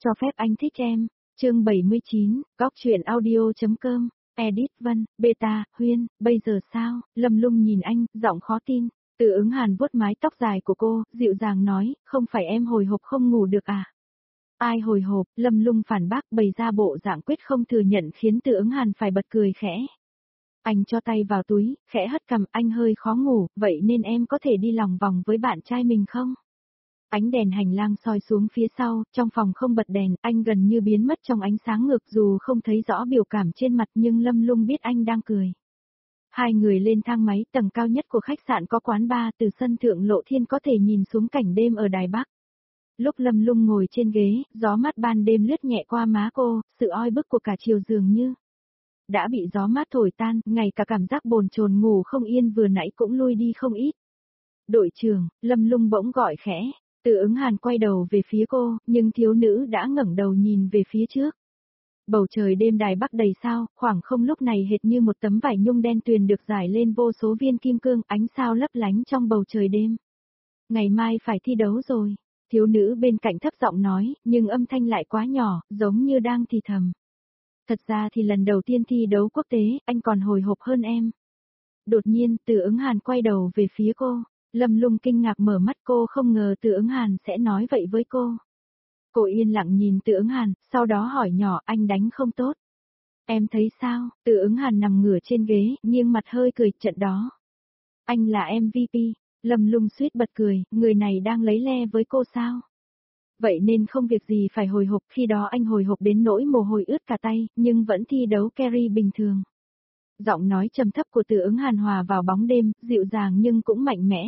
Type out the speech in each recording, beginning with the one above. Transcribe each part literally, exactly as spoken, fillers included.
Cho phép anh thích em. Chương bảy mươi chín, góc truyện audio.com, edit Vân, Beta, Huyên, bây giờ sao? Lâm Lung nhìn anh, giọng khó tin. Từ Ứng Hàn vuốt mái tóc dài của cô, dịu dàng nói, không phải em hồi hộp không ngủ được à? Ai hồi hộp? Lâm Lung phản bác, bày ra bộ dạng quyết không thừa nhận khiến Từ Ứng Hàn phải bật cười khẽ. Anh cho tay vào túi, khẽ hất cằm, anh hơi khó ngủ, vậy nên em có thể đi lòng vòng với bạn trai mình không? Ánh đèn hành lang soi xuống phía sau, trong phòng không bật đèn, anh gần như biến mất trong ánh sáng ngược dù không thấy rõ biểu cảm trên mặt nhưng Lâm Lung biết anh đang cười. Hai người lên thang máy tầng cao nhất của khách sạn có quán bar, từ sân thượng lộ thiên có thể nhìn xuống cảnh đêm ở Đài Bắc. Lúc Lâm Lung ngồi trên ghế, gió mát ban đêm lướt nhẹ qua má cô, sự oi bức của cả chiều dường như đã bị gió mát thổi tan, ngay cả cảm giác bồn chồn ngủ không yên vừa nãy cũng lui đi không ít. Đội trưởng, Lâm Lung bỗng gọi khẽ. Từ Ứng Hàn quay đầu về phía cô, nhưng thiếu nữ đã ngẩng đầu nhìn về phía trước. Bầu trời đêm Đài Bắc đầy sao, khoảng không lúc này hệt như một tấm vải nhung đen tuyền được rải lên vô số viên kim cương, ánh sao lấp lánh trong bầu trời đêm. Ngày mai phải thi đấu rồi, thiếu nữ bên cạnh thấp giọng nói, nhưng âm thanh lại quá nhỏ, giống như đang thì thầm. Thật ra thì lần đầu tiên thi đấu quốc tế, anh còn hồi hộp hơn em. Đột nhiên, Từ Ứng Hàn quay đầu về phía cô. Lâm Lung kinh ngạc mở mắt, cô không ngờ Từ Ứng Hàn sẽ nói vậy với cô. Cô yên lặng nhìn Từ Ứng Hàn, sau đó hỏi nhỏ, anh đánh không tốt. Em thấy sao? Từ Ứng Hàn nằm ngửa trên ghế, nghiêng mặt hơi cười, trận đó. Anh là em vê pê. Lâm Lung suýt bật cười, người này đang lấy le với cô sao? Vậy nên không việc gì phải hồi hộp, khi đó anh hồi hộp đến nỗi mồ hôi ướt cả tay, nhưng vẫn thi đấu carry bình thường. Giọng nói trầm thấp của Từ Ứng Hàn hòa vào bóng đêm, dịu dàng nhưng cũng mạnh mẽ.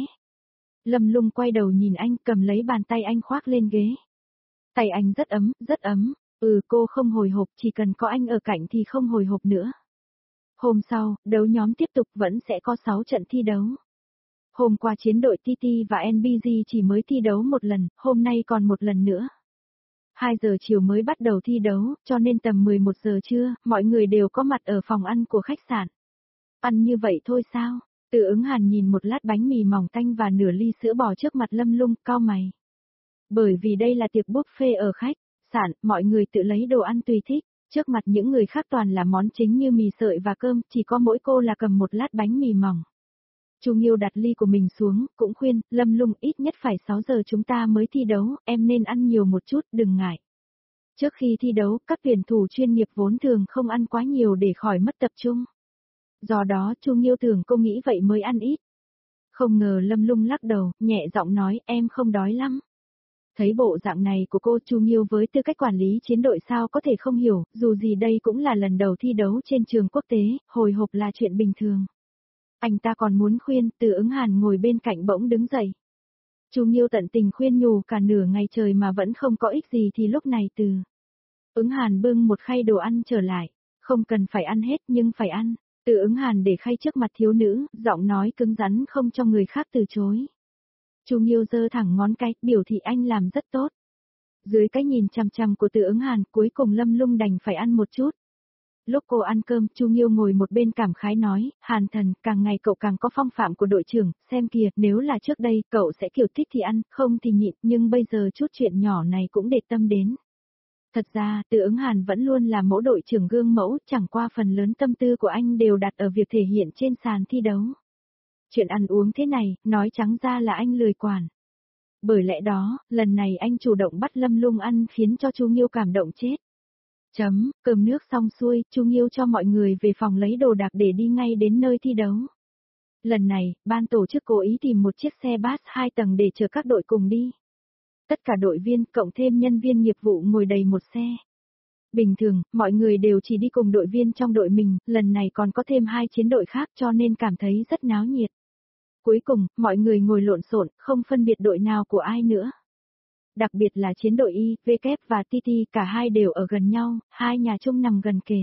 Lâm Lung quay đầu nhìn anh, cầm lấy bàn tay anh khoác lên ghế. Tay anh rất ấm, rất ấm. Ừ, cô không hồi hộp, chỉ cần có anh ở cạnh thì không hồi hộp nữa. Hôm sau, đấu nhóm tiếp tục, vẫn sẽ có sáu trận thi đấu. Hôm qua chiến đội tê tê và en bê giê chỉ mới thi đấu một lần, hôm nay còn một lần nữa. hai giờ chiều mới bắt đầu thi đấu, cho nên tầm mười một giờ trưa, mọi người đều có mặt ở phòng ăn của khách sạn. Ăn như vậy thôi sao? Từ Ứng Hàn nhìn một lát bánh mì mỏng tanh và nửa ly sữa bò trước mặt Lâm Lung, cau mày. Bởi vì đây là tiệc buffet ở khách sạn, mọi người tự lấy đồ ăn tùy thích, trước mặt những người khác toàn là món chính như mì sợi và cơm, chỉ có mỗi cô là cầm một lát bánh mì mỏng. Chu Nghiêu đặt ly của mình xuống, cũng khuyên, Lâm Lung ít nhất phải sáu giờ chúng ta mới thi đấu, em nên ăn nhiều một chút, đừng ngại. Trước khi thi đấu, các tuyển thủ chuyên nghiệp vốn thường không ăn quá nhiều để khỏi mất tập trung. Do đó Chu Nghiêu tưởng cô nghĩ vậy mới ăn ít. Không ngờ Lâm Lung lắc đầu, nhẹ giọng nói, em không đói lắm. Thấy bộ dạng này của cô, Chu Nghiêu với tư cách quản lý chiến đội sao có thể không hiểu, dù gì đây cũng là lần đầu thi đấu trên trường quốc tế, hồi hộp là chuyện bình thường. Anh ta còn muốn khuyên, Từ Ứng Hàn ngồi bên cạnh bỗng đứng dậy. Chu Nghiêu tận tình khuyên nhủ cả nửa ngày trời mà vẫn không có ích gì thì lúc này Từ Ứng Hàn bưng một khay đồ ăn trở lại, không cần phải ăn hết nhưng phải ăn. Từ Ứng Hàn để khay trước mặt thiếu nữ, giọng nói cứng rắn không cho người khác từ chối. Chu Nghiêu giơ thẳng ngón cái, biểu thị anh làm rất tốt. Dưới cái nhìn chằm chằm của Từ Ứng Hàn, cuối cùng Lâm Lung đành phải ăn một chút. Lúc cô ăn cơm, Chu Nghiêu ngồi một bên cảm khái nói, Hàn thần, càng ngày cậu càng có phong phạm của đội trưởng, xem kìa, nếu là trước đây, cậu sẽ kiểu thích thì ăn, không thì nhịn, nhưng bây giờ chút chuyện nhỏ này cũng để tâm đến. Thật ra, Từ Ứng Hàn vẫn luôn là mẫu đội trưởng gương mẫu, chẳng qua phần lớn tâm tư của anh đều đặt ở việc thể hiện trên sàn thi đấu. Chuyện ăn uống thế này, nói trắng ra là anh lười quản. Bởi lẽ đó, lần này anh chủ động bắt Lâm Lung ăn khiến cho Chu Nghiêu cảm động chết. Chấm, cơm nước xong xuôi, Chu Nghiêu cho mọi người về phòng lấy đồ đạc để đi ngay đến nơi thi đấu. Lần này, ban tổ chức cố ý tìm một chiếc xe bus hai tầng để chở các đội cùng đi. Tất cả đội viên, cộng thêm nhân viên nghiệp vụ ngồi đầy một xe. Bình thường, mọi người đều chỉ đi cùng đội viên trong đội mình, lần này còn có thêm hai chiến đội khác cho nên cảm thấy rất náo nhiệt. Cuối cùng, mọi người ngồi lộn xộn, không phân biệt đội nào của ai nữa. Đặc biệt là chiến đội Y, vê kép và tê tê, cả hai đều ở gần nhau, hai nhà chung nằm gần kề.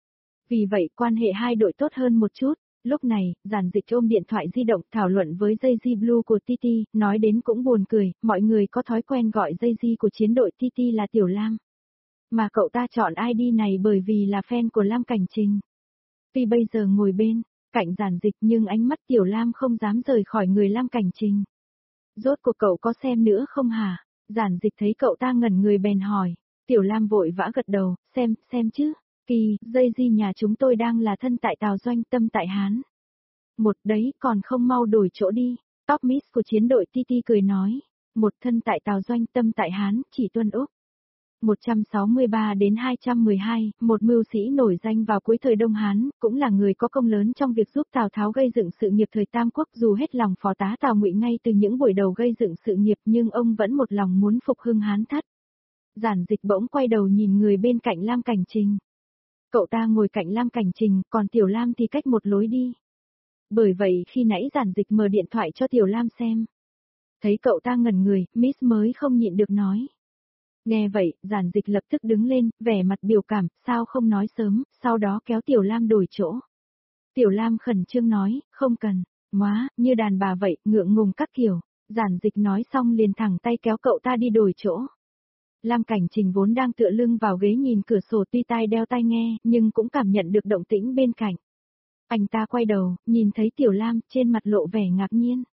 Vì vậy, quan hệ hai đội tốt hơn một chút. Lúc này, Giản Dịch ôm điện thoại di động thảo luận với Jay-Z Blue của tê tê, nói đến cũng buồn cười, mọi người có thói quen gọi Jay-Z của chiến đội tê tê là Tiểu Lam. Mà cậu ta chọn i đê này bởi vì là fan của Lam Cảnh Trình. Tuy bây giờ ngồi bên cạnh Giản Dịch nhưng ánh mắt Tiểu Lam không dám rời khỏi người Lam Cảnh Trình. Rốt cuộc cậu có xem nữa không hả? Giản Dịch thấy cậu ta ngẩn người bèn hỏi. Tiểu Lam vội vã gật đầu, xem, xem chứ. Kỳ, dây di nhà chúng tôi đang là thân tại Tào Doanh, tâm tại Hán. Một đấy, còn không mau đổi chỗ đi. Top Miss của chiến đội tê tê cười nói. Một thân tại Tào Doanh, tâm tại Hán, chỉ tuân Úc. một trăm sáu mươi ba đến hai trăm mười hai, một mưu sĩ nổi danh vào cuối thời Đông Hán, cũng là người có công lớn trong việc giúp Tào Tháo gây dựng sự nghiệp thời Tam Quốc, dù hết lòng phò tá Tào Ngụy ngay từ những buổi đầu gây dựng sự nghiệp, nhưng ông vẫn một lòng muốn phục hưng Hán Thất. Giản Dịch bỗng quay đầu nhìn người bên cạnh Lam Cảnh Trình. Cậu ta ngồi cạnh Lam Cảnh Trình, còn Tiểu Lam thì cách một lối đi. Bởi vậy khi nãy Giản Dịch mở điện thoại cho Tiểu Lam xem. Thấy cậu ta ngẩn người, Miss mới không nhịn được nói. Nghe vậy, Giản Dịch lập tức đứng lên, vẻ mặt biểu cảm, sao không nói sớm, sau đó kéo Tiểu Lam đổi chỗ. Tiểu Lam khẩn trương nói, không cần, móa, như đàn bà vậy, ngượng ngùng các kiểu. Giản Dịch nói xong liền thẳng tay kéo cậu ta đi đổi chỗ. Lam Cảnh Trình vốn đang tựa lưng vào ghế nhìn cửa sổ, tuy tai đeo tai nghe, nhưng cũng cảm nhận được động tĩnh bên cạnh. Anh ta quay đầu, nhìn thấy Tiểu Lam, trên mặt lộ vẻ ngạc nhiên.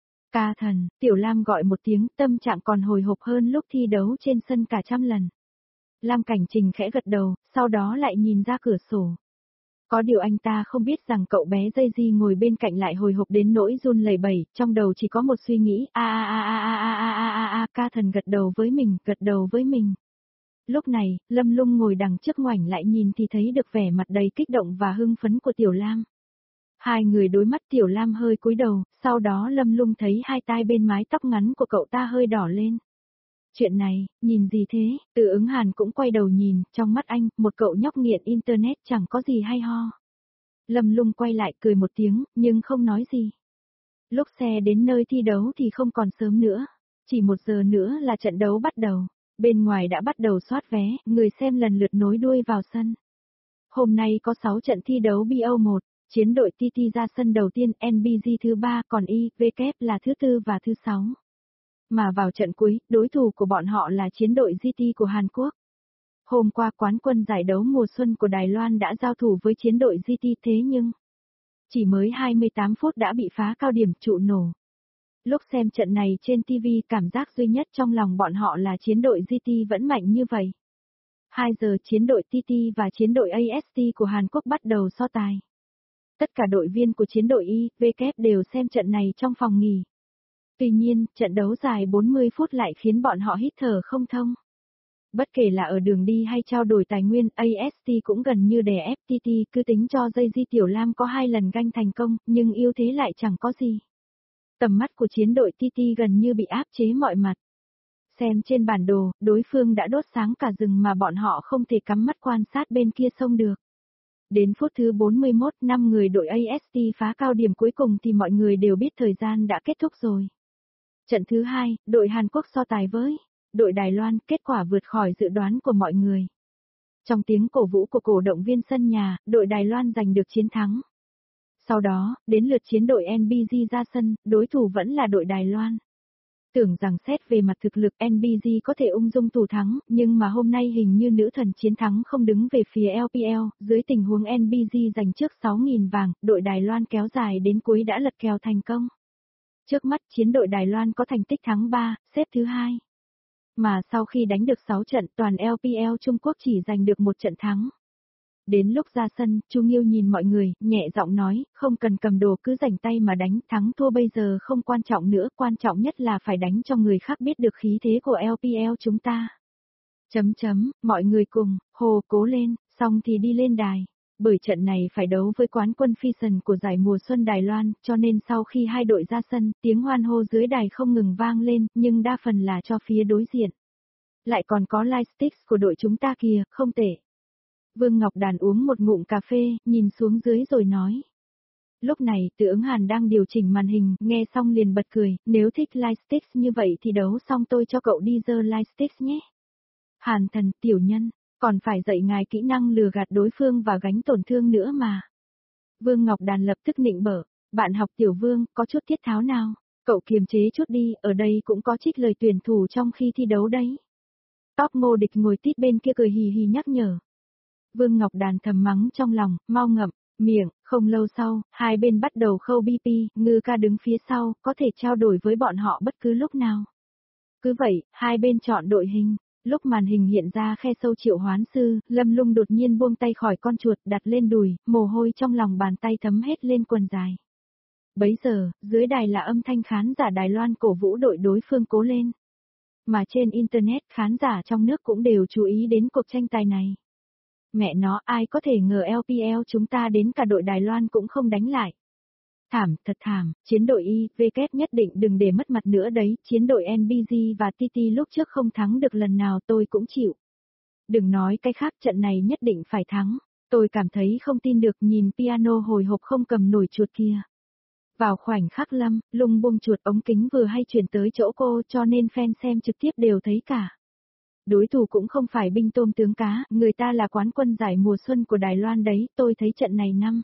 Ca thần, Tiểu Lam gọi một tiếng, tâm trạng còn hồi hộp hơn lúc thi đấu trên sân cả trăm lần. Lam Cảnh Trình khẽ gật đầu, sau đó lại nhìn ra cửa sổ. Có điều anh ta không biết rằng cậu bé dây di ngồi bên cạnh lại hồi hộp đến nỗi run lẩy bẩy, trong đầu chỉ có một suy nghĩ, a a a a a a a a a a, ca thần gật đầu với mình, gật đầu với mình. Lúc này, Lâm Lung ngồi đằng trước ngoảnh lại nhìn thì thấy được vẻ mặt đầy kích động và hưng phấn của Tiểu Lam. Hai người đối mắt, Tiểu Lam hơi cúi đầu, sau đó Lâm Lung thấy hai tai bên mái tóc ngắn của cậu ta hơi đỏ lên. Chuyện này, nhìn gì thế? Từ Ứng Hàn cũng quay đầu nhìn, trong mắt anh, một cậu nhóc nghiện internet chẳng có gì hay ho. Lâm Lung quay lại cười một tiếng, nhưng không nói gì. Lúc xe đến nơi thi đấu thì không còn sớm nữa. Chỉ một giờ nữa là trận đấu bắt đầu. Bên ngoài đã bắt đầu soát vé, người xem lần lượt nối đuôi vào sân. Hôm nay có sáu trận thi đấu bê o một. Chiến đội tê tê ra sân đầu tiên, en bê giê thứ ba, còn i vê kép là thứ tư và thứ sáu. Mà vào trận cuối, đối thủ của bọn họ là chiến đội giê tê của Hàn Quốc. Hôm qua quán quân giải đấu mùa xuân của Đài Loan đã giao thủ với chiến đội giê tê, thế nhưng chỉ mới hai mươi tám phút đã bị phá cao điểm trụ nổ. Lúc xem trận này trên ti vi, cảm giác duy nhất trong lòng bọn họ là chiến đội giê tê vẫn mạnh như vậy. hai giờ chiến đội tê tê và chiến đội a ét tê của Hàn Quốc bắt đầu so tài. Tất cả đội viên của chiến đội i vê kép đều xem trận này trong phòng nghỉ. Tuy nhiên, trận đấu dài bốn mươi phút lại khiến bọn họ hít thở không thông. Bất kể là ở đường đi hay trao đổi tài nguyên, a ét tê cũng gần như đè ép tê tê, cứ tính cho dây di Tiểu Lam có hai lần ganh thành công, nhưng ưu thế lại chẳng có gì. Tầm mắt của chiến đội tê tê gần như bị áp chế mọi mặt. Xem trên bản đồ, đối phương đã đốt sáng cả rừng mà bọn họ không thể cắm mắt quan sát bên kia sông được. Đến phút thứ bốn mươi mốt, năm người đội a ét tê phá cao điểm cuối cùng thì mọi người đều biết thời gian đã kết thúc rồi. Trận thứ hai, đội Hàn Quốc so tài với đội Đài Loan, kết quả vượt khỏi dự đoán của mọi người. Trong tiếng cổ vũ của cổ động viên sân nhà, đội Đài Loan giành được chiến thắng. Sau đó, đến lượt chiến đội en bê giê ra sân, đối thủ vẫn là đội Đài Loan. Tưởng rằng xét về mặt thực lực en bê giê có thể ung dung thủ thắng, nhưng mà hôm nay hình như nữ thần chiến thắng không đứng về phía lờ pê lờ, dưới tình huống en bê giê giành trước sáu nghìn vàng, đội Đài Loan kéo dài đến cuối đã lật kèo thành công. Trước mắt chiến đội Đài Loan có thành tích thắng ba, xếp thứ hai. Mà sau khi đánh được sáu trận, toàn lờ pê lờ Trung Quốc chỉ giành được một trận thắng. Đến lúc ra sân, Chu Nghiêu nhìn mọi người, nhẹ giọng nói, không cần cầm đồ cứ rảnh tay mà đánh, thắng thua bây giờ không quan trọng nữa, quan trọng nhất là phải đánh cho người khác biết được khí thế của lờ pê lờ chúng ta. Chấm chấm, mọi người cùng, hồ cố lên, xong thì đi lên đài. Bởi trận này phải đấu với quán quân phi sần của giải mùa xuân Đài Loan, cho nên sau khi hai đội ra sân, tiếng hoan hô dưới đài không ngừng vang lên, nhưng đa phần là cho phía đối diện. Lại còn có lightsticks của đội chúng ta kìa, không tệ. Vương Ngọc Đàn uống một ngụm cà phê, nhìn xuống dưới rồi nói. Lúc này, Từ Ứng Hàn đang điều chỉnh màn hình, nghe xong liền bật cười, nếu thích lightsticks như vậy thì đấu xong tôi cho cậu đi dơ lightsticks nhé. Hàn thần, tiểu nhân, còn phải dạy ngài kỹ năng lừa gạt đối phương và gánh tổn thương nữa mà. Vương Ngọc Đàn lập tức nịnh bợ, bạn học Tiểu Vương, có chút tiết tháo nào, cậu kiềm chế chút đi, ở đây cũng có trích lời tuyển thủ trong khi thi đấu đấy. Top Ngô Địch ngồi tít bên kia cười hì hì nhắc nhở. Vương Ngọc Đàn thầm mắng trong lòng, mau ngậm miệng, không lâu sau, hai bên bắt đầu khâu bê pê, Ngư ca đứng phía sau, có thể trao đổi với bọn họ bất cứ lúc nào. Cứ vậy, hai bên chọn đội hình, Lúc màn hình hiện ra khe sâu triệu hoán sư, Lâm Lung đột nhiên buông tay khỏi con chuột đặt lên đùi, mồ hôi trong lòng bàn tay thấm hết lên quần dài. Bấy giờ, dưới đài là âm thanh khán giả Đài Loan cổ vũ đội đối phương cố lên. Mà trên Internet khán giả trong nước cũng đều chú ý đến cuộc tranh tài này. Mẹ nó ai có thể ngờ lờ pê lờ chúng ta đến cả đội Đài Loan cũng không đánh lại. Thảm, thật thảm, chiến đội i vê kép nhất định đừng để mất mặt nữa đấy, chiến đội en bê giê và tê tê lúc trước không thắng được lần nào tôi cũng chịu. Đừng nói cái khác, trận này nhất định phải thắng, tôi cảm thấy không tin được nhìn piano hồi hộp không cầm nổi chuột kia. Vào khoảnh khắc Lâm Lung buông chuột ống kính vừa hay chuyển tới chỗ cô cho nên fan xem trực tiếp đều thấy cả. Đối thủ cũng không phải binh tôm tướng cá, người ta là quán quân giải mùa xuân của Đài Loan đấy, tôi thấy trận này năm.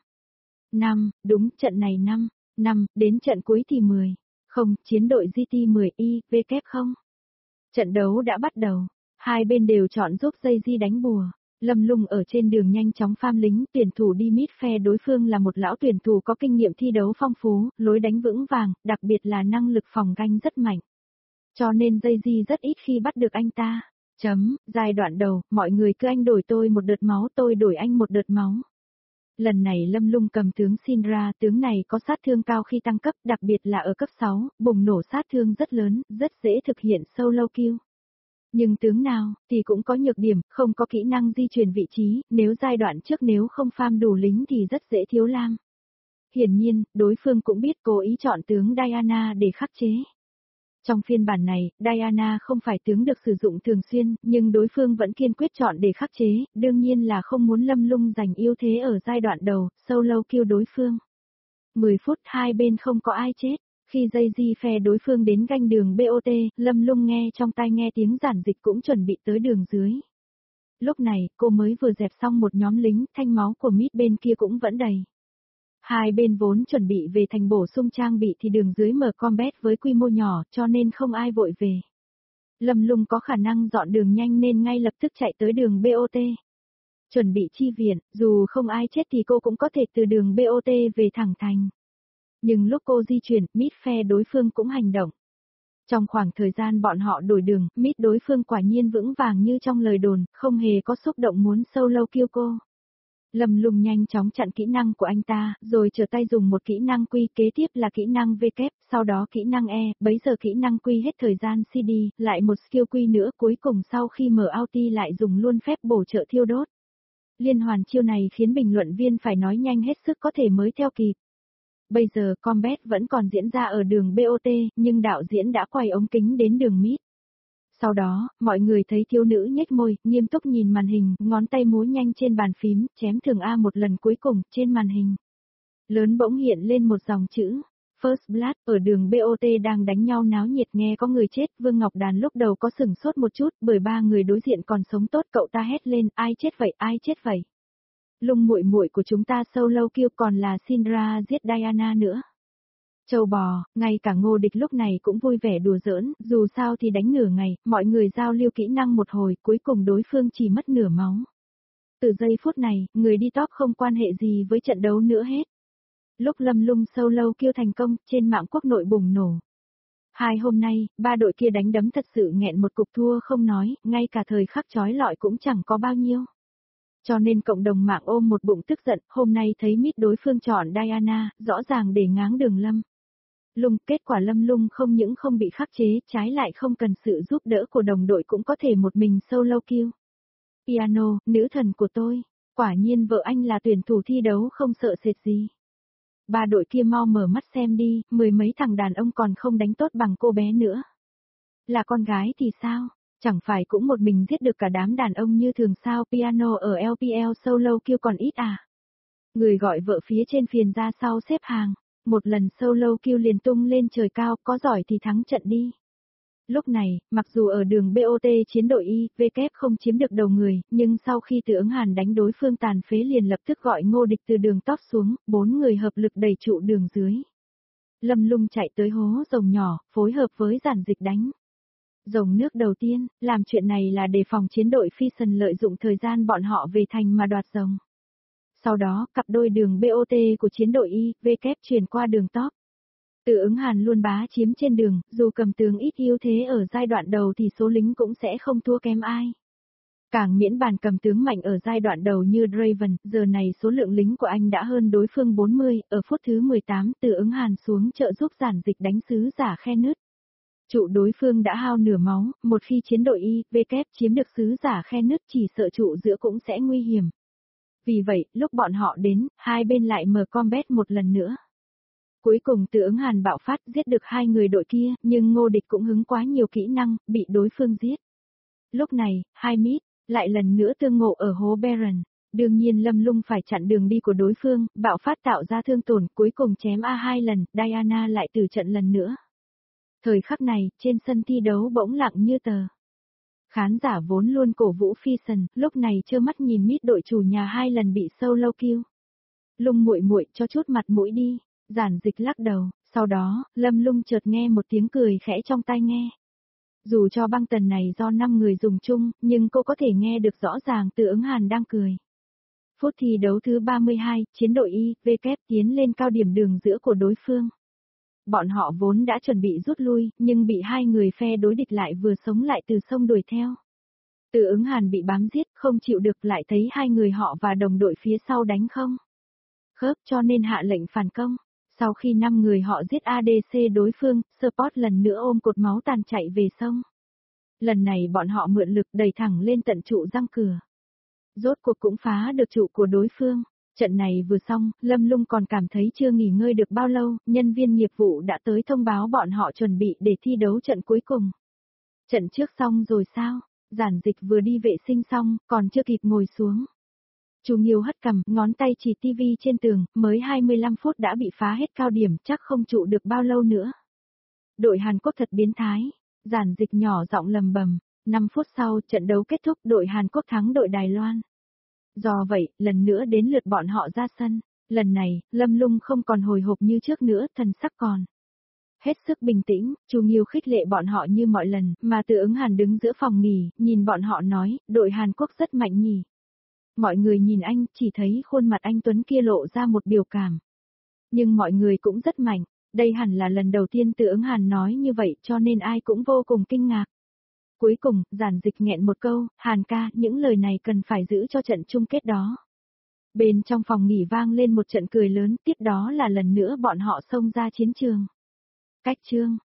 Năm, đúng, trận này năm, năm, đến trận cuối thì mười. Không, chiến đội giê tê mười i vê kép không. Trận đấu đã bắt đầu, hai bên đều chọn giúp dây di đánh bùa. Lâm Lung ở trên đường nhanh chóng farm lính, tuyển thủ đi mid phe đối phương là một lão tuyển thủ có kinh nghiệm thi đấu phong phú, lối đánh vững vàng, đặc biệt là năng lực phòng ganh rất mạnh. Cho nên dây di rất ít khi bắt được anh ta. Chấm, giai đoạn đầu, mọi người cứ anh đổi tôi một đợt máu tôi đổi anh một đợt máu. Lần này Lâm Lung cầm tướng Syndra, tướng này có sát thương cao khi tăng cấp, đặc biệt là ở cấp sáu, bùng nổ sát thương rất lớn, rất dễ thực hiện solo kill. Nhưng tướng nào, thì cũng có nhược điểm, không có kỹ năng di chuyển vị trí, nếu giai đoạn trước nếu không farm đủ lính thì rất dễ thiếu lam. Hiển nhiên, đối phương cũng biết cố ý chọn tướng Diana để khắc chế. Trong phiên bản này, Diana không phải tướng được sử dụng thường xuyên, nhưng đối phương vẫn kiên quyết chọn để khắc chế, đương nhiên là không muốn Lâm Lung giành ưu thế ở giai đoạn đầu, solo kill đối phương. mười phút hai bên không có ai chết, khi dây di phe đối phương đến ganh đường bê o tê, Lâm Lung nghe trong tai nghe tiếng giản dịch cũng chuẩn bị tới đường dưới. Lúc này, cô mới vừa dẹp xong một nhóm lính, thanh máu của mid bên kia cũng vẫn đầy. Hai bên vốn chuẩn bị về thành bổ sung trang bị thì đường dưới mở combat với quy mô nhỏ cho nên không ai vội về. Lâm Lung có khả năng dọn đường nhanh nên ngay lập tức chạy tới đường bê o tê. Chuẩn bị chi viện, dù không ai chết thì cô cũng có thể từ đường bê o tê về thẳng thành. Nhưng lúc cô di chuyển, mid phe đối phương cũng hành động. Trong khoảng thời gian bọn họ đổi đường, mid đối phương quả nhiên vững vàng như trong lời đồn, không hề có xúc động muốn solo kill cô. Lâm Lung nhanh chóng chặn kỹ năng của anh ta, rồi trở tay dùng một kỹ năng Q, kế tiếp là kỹ năng V kép, sau đó kỹ năng E, bấy giờ kỹ năng Q hết thời gian xê đê, lại một skill Q nữa, cuối cùng sau khi mở ulti lại dùng luôn phép bổ trợ thiêu đốt. Liên hoàn chiêu này khiến bình luận viên phải nói nhanh hết sức có thể mới theo kịp. Bây giờ combat vẫn còn diễn ra ở đường bê o tê, nhưng đạo diễn đã quay ống kính đến đường mid. Sau đó, mọi người thấy thiếu nữ nhếch môi, nghiêm túc nhìn màn hình, ngón tay múa nhanh trên bàn phím, chém thường A một lần cuối cùng, trên màn hình. Lớn bỗng hiện lên một dòng chữ, First Blood, ở đường bê o tê đang đánh nhau náo nhiệt nghe có người chết, Vương Ngọc Đàn lúc đầu có sửng sốt một chút, bởi ba người đối diện còn sống tốt, cậu ta hét lên, ai chết vậy, ai chết vậy. Lung muội muội của chúng ta solo kill còn là Syndra giết Diana nữa. Châu bò, ngay cả Ngô Địch lúc này cũng vui vẻ đùa giỡn, dù sao thì đánh nửa ngày, mọi người giao lưu kỹ năng một hồi, cuối cùng đối phương chỉ mất nửa máu. Từ giây phút này, người đi top không quan hệ gì với trận đấu nữa hết. Lúc Lâm Lung solo kill thành công, trên mạng quốc nội bùng nổ. Hai hôm nay, ba đội kia đánh đấm thật sự nghẹn một cục thua không nói, ngay cả thời khắc chói lọi cũng chẳng có bao nhiêu. Cho nên cộng đồng mạng ôm một bụng tức giận, hôm nay thấy mid đối phương chọn Diana, rõ ràng để ngáng đường Lâm Lung, kết quả Lâm Lung không những không bị khắc chế, trái lại không cần sự giúp đỡ của đồng đội cũng có thể một mình solo kill. Piano, nữ thần của tôi, quả nhiên vợ anh là tuyển thủ thi đấu không sợ sệt gì. Ba đội kia mau mở mắt xem đi, mười mấy thằng đàn ông còn không đánh tốt bằng cô bé nữa. Là con gái thì sao? Chẳng phải cũng một mình giết được cả đám đàn ông như thường sao, Piano ở lờ pê lờ solo kill còn ít à? Người gọi vợ phía trên phiền ra sau xếp hàng, một lần solo kill liền tung lên trời cao, có giỏi thì thắng trận đi. Lúc này, mặc dù ở đường bê o tê chiến đội i vê kép không chiếm được đầu người, nhưng sau khi Từ Ứng Hàn đánh đối phương tàn phế liền lập tức gọi Ngô Địch từ đường top xuống, bốn người hợp lực đẩy trụ đường dưới. Lâm Lung chạy tới hố rồng nhỏ, phối hợp với giản dịch đánh. Rồng nước đầu tiên, làm chuyện này là để phòng chiến đội Phi Sần lợi dụng thời gian bọn họ về thành mà đoạt rồng. Sau đó, cặp đôi đường bê o tê của chiến đội i vê kép chuyển qua đường top. Từ Ứng Hàn luôn bá chiếm trên đường, dù cầm tướng ít ưu thế ở giai đoạn đầu thì số lính cũng sẽ không thua kém ai. Càng miễn bàn cầm tướng mạnh ở giai đoạn đầu như Draven, giờ này số lượng lính của anh đã hơn đối phương bốn mươi, ở phút thứ mười tám Từ Ứng Hàn xuống trợ giúp Giản Dịch đánh sứ giả khe nứt. Trụ đối phương đã hao nửa máu, một khi chiến đội Y, V kép chiếm được sứ giả khe nứt chỉ sợ trụ giữa cũng sẽ nguy hiểm. Vì vậy, lúc bọn họ đến, hai bên lại mở combat một lần nữa. Cuối cùng Từ Ứng Hàn bạo phát giết được hai người đội kia, nhưng Ngô Địch cũng hứng quá nhiều kỹ năng, bị đối phương giết. Lúc này, hai mít, lại lần nữa tương ngộ ở hố Baron. Đương nhiên Lâm Lung phải chặn đường đi của đối phương, bạo phát tạo ra thương tổn, cuối cùng chém A hai lần, Diana lại từ trận lần nữa. Thời khắc này, trên sân thi đấu bỗng lặng như tờ. Khán giả vốn luôn cổ vũ Phi Sần, lúc này trơ mắt nhìn mít đội chủ nhà hai lần bị solo kill. Lung muội muội cho chút mặt mũi đi, Giản Dịch lắc đầu, sau đó, Lâm Lung chợt nghe một tiếng cười khẽ trong tai nghe. Dù cho băng tần này do năm người dùng chung, nhưng cô có thể nghe được rõ ràng Từ Ứng Hàn đang cười. Phút thi đấu thứ ba mươi hai, chiến đội Y, V kép tiến lên cao điểm đường giữa của đối phương. Bọn họ vốn đã chuẩn bị rút lui, nhưng bị hai người phe đối địch lại vừa sống lại từ sông đuổi theo. Từ Ứng Hàn bị bám giết, không chịu được lại thấy hai người họ và đồng đội phía sau đánh không khớp cho nên hạ lệnh phản công. Sau khi năm người họ giết a đê xê đối phương, Support lần nữa ôm cột máu tàn chạy về sông. Lần này bọn họ mượn lực đẩy thẳng lên tận trụ răng cửa. Rốt cuộc cũng phá được trụ của đối phương. Trận này vừa xong, Lâm Lung còn cảm thấy chưa nghỉ ngơi được bao lâu, nhân viên nghiệp vụ đã tới thông báo bọn họ chuẩn bị để thi đấu trận cuối cùng. Trận trước xong rồi sao? Giản Dịch vừa đi vệ sinh xong, còn chưa kịp ngồi xuống. Chu Nghiêu hất cằm, ngón tay chỉ tivi trên tường, mới hai mươi lăm phút đã bị phá hết cao điểm, chắc không trụ được bao lâu nữa. Đội Hàn Quốc thật biến thái. Giản Dịch nhỏ giọng lầm bầm. năm phút sau, trận đấu kết thúc, đội Hàn Quốc thắng đội Đài Loan. Do vậy, lần nữa đến lượt bọn họ ra sân. Lần này, Lâm Lung không còn hồi hộp như trước nữa, thần sắc còn hết sức bình tĩnh. Chu Nghiêu khích lệ bọn họ như mọi lần, mà Từ Ứng Hàn đứng giữa phòng nghỉ, nhìn bọn họ nói, đội Hàn Quốc rất mạnh nhỉ. Mọi người nhìn anh, chỉ thấy khuôn mặt anh Tuấn kia lộ ra một biểu cảm. Nhưng mọi người cũng rất mạnh, đây hẳn là lần đầu tiên Từ Ứng Hàn nói như vậy cho nên ai cũng vô cùng kinh ngạc. Cuối cùng, Giản Dịch nghẹn một câu, Hàn ca, những lời này cần phải giữ cho trận chung kết đó. Bên trong phòng nghỉ vang lên một trận cười lớn, tiếp đó là lần nữa bọn họ xông ra chiến trường. Cách chương